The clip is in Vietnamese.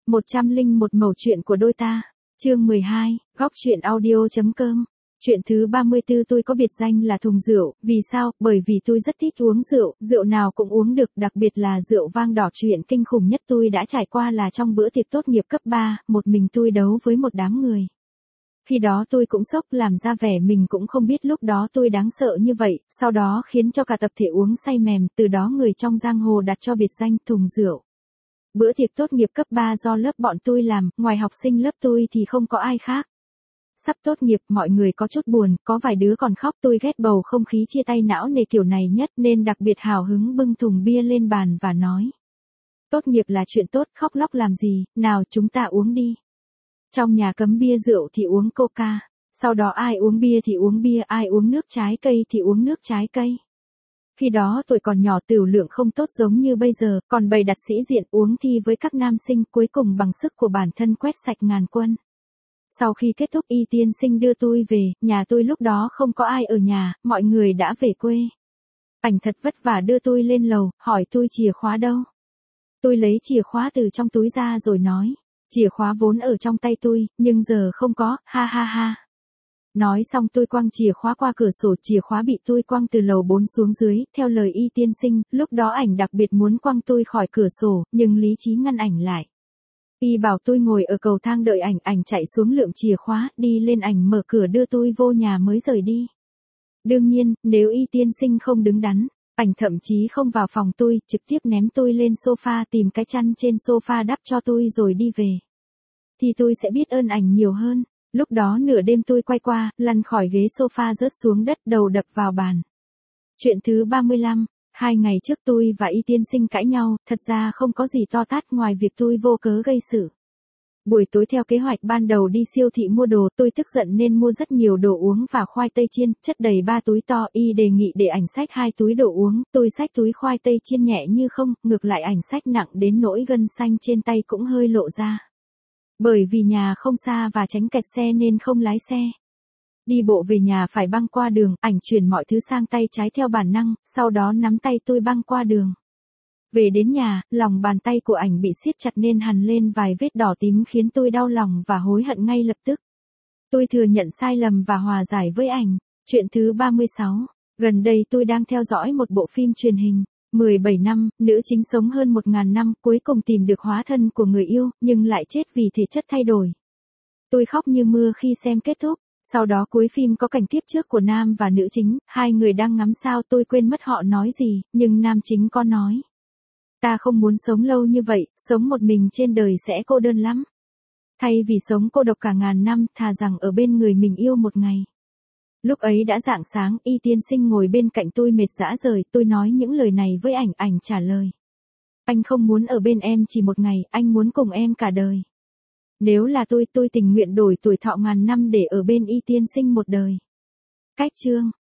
101 mẩu chuyện của đôi ta. Chương 12, góc truyện audio.com. Chuyện thứ 34, tôi có biệt danh là thùng rượu, vì sao? Bởi vì tôi rất thích uống rượu, rượu nào cũng uống được, đặc biệt là rượu vang đỏ. Chuyện kinh khủng nhất tôi đã trải qua là trong bữa tiệc tốt nghiệp cấp 3, một mình tôi đấu với một đám người. Khi đó tôi cũng sốc, làm ra vẻ mình cũng không biết lúc đó tôi đáng sợ như vậy, sau đó khiến cho cả tập thể uống say mềm, từ đó người trong giang hồ đặt cho biệt danh thùng rượu. Bữa tiệc tốt nghiệp cấp 3 do lớp bọn tôi làm, ngoài học sinh lớp tôi thì không có ai khác. Sắp tốt nghiệp, mọi người có chút buồn, có vài đứa còn khóc. Tôi ghét bầu không khí chia tay não nề kiểu này nhất nên đặc biệt hào hứng bưng thùng bia lên bàn và nói: tốt nghiệp là chuyện tốt, khóc lóc làm gì, nào chúng ta uống đi. Trong nhà cấm bia rượu thì uống coca, sau đó ai uống bia thì uống bia, ai uống nước trái cây thì uống nước trái cây. Khi đó tuổi còn nhỏ, tửu lượng không tốt giống như bây giờ, còn bày đặt sĩ diện uống thi với các nam sinh, cuối cùng bằng sức của bản thân quét sạch ngàn quân. Sau khi kết thúc, Y tiên sinh đưa tôi về, nhà tôi lúc đó không có ai ở nhà, mọi người đã về quê. Ảnh thật vất vả đưa tôi lên lầu, hỏi tôi chìa khóa đâu. Tôi lấy chìa khóa từ trong túi ra rồi nói: chìa khóa vốn ở trong tay tôi, nhưng giờ không có, ha ha ha. Nói xong tôi quăng chìa khóa qua cửa sổ, chìa khóa bị tôi quăng từ lầu 4 xuống dưới, theo lời Y tiên sinh, lúc đó ảnh đặc biệt muốn quăng tôi khỏi cửa sổ, nhưng lý trí ngăn ảnh lại. Y bảo tôi ngồi ở cầu thang đợi ảnh chạy xuống lượm chìa khóa, đi lên ảnh mở cửa đưa tôi vô nhà mới rời đi. Đương nhiên, nếu Y tiên sinh không đứng đắn, ảnh thậm chí không vào phòng tôi, trực tiếp ném tôi lên sofa, tìm cái chăn trên sofa đắp cho tôi rồi đi về. Thì tôi sẽ biết ơn ảnh nhiều hơn. Lúc đó nửa đêm tôi quay qua, lăn khỏi ghế sofa rớt xuống đất, đầu đập vào bàn. Chuyện thứ 35, 2 ngày trước tôi và Y tiên sinh cãi nhau, thật ra không có gì to tát ngoài việc tôi vô cớ gây sự. Buổi tối theo kế hoạch ban đầu đi siêu thị mua đồ, tôi tức giận nên mua rất nhiều đồ uống và khoai tây chiên, chất đầy 3 túi to. Y đề nghị để ảnh xách 2 túi đồ uống, tôi xách túi khoai tây chiên nhẹ như không, ngược lại ảnh xách nặng đến nỗi gân xanh trên tay cũng hơi lộ ra. Bởi vì nhà không xa và tránh kẹt xe nên không lái xe. Đi bộ về nhà phải băng qua đường, ảnh chuyển mọi thứ sang tay trái theo bản năng, sau đó nắm tay tôi băng qua đường. Về đến nhà, lòng bàn tay của ảnh bị siết chặt nên hằn lên vài vết đỏ tím khiến tôi đau lòng và hối hận ngay lập tức. Tôi thừa nhận sai lầm và hòa giải với ảnh. Chuyện thứ 36, gần đây tôi đang theo dõi một bộ phim truyền hình. 17 năm, nữ chính sống hơn 1000 năm, cuối cùng tìm được hóa thân của người yêu, nhưng lại chết vì thể chất thay đổi. Tôi khóc như mưa khi xem kết thúc. Sau đó cuối phim có cảnh tiếp trước của nam và nữ chính, hai người đang ngắm sao, tôi quên mất họ nói gì, nhưng nam chính có nói: ta không muốn sống lâu như vậy, sống một mình trên đời sẽ cô đơn lắm. Thay vì sống cô độc cả ngàn năm, thà rằng ở bên người mình yêu một ngày. Lúc ấy đã rạng sáng, Y tiên sinh ngồi bên cạnh tôi mệt rã rời, tôi nói những lời này với ảnh trả lời: anh không muốn ở bên em chỉ một ngày, anh muốn cùng em cả đời. Nếu là tôi tình nguyện đổi tuổi thọ ngàn năm để ở bên Y tiên sinh một đời. Cách chương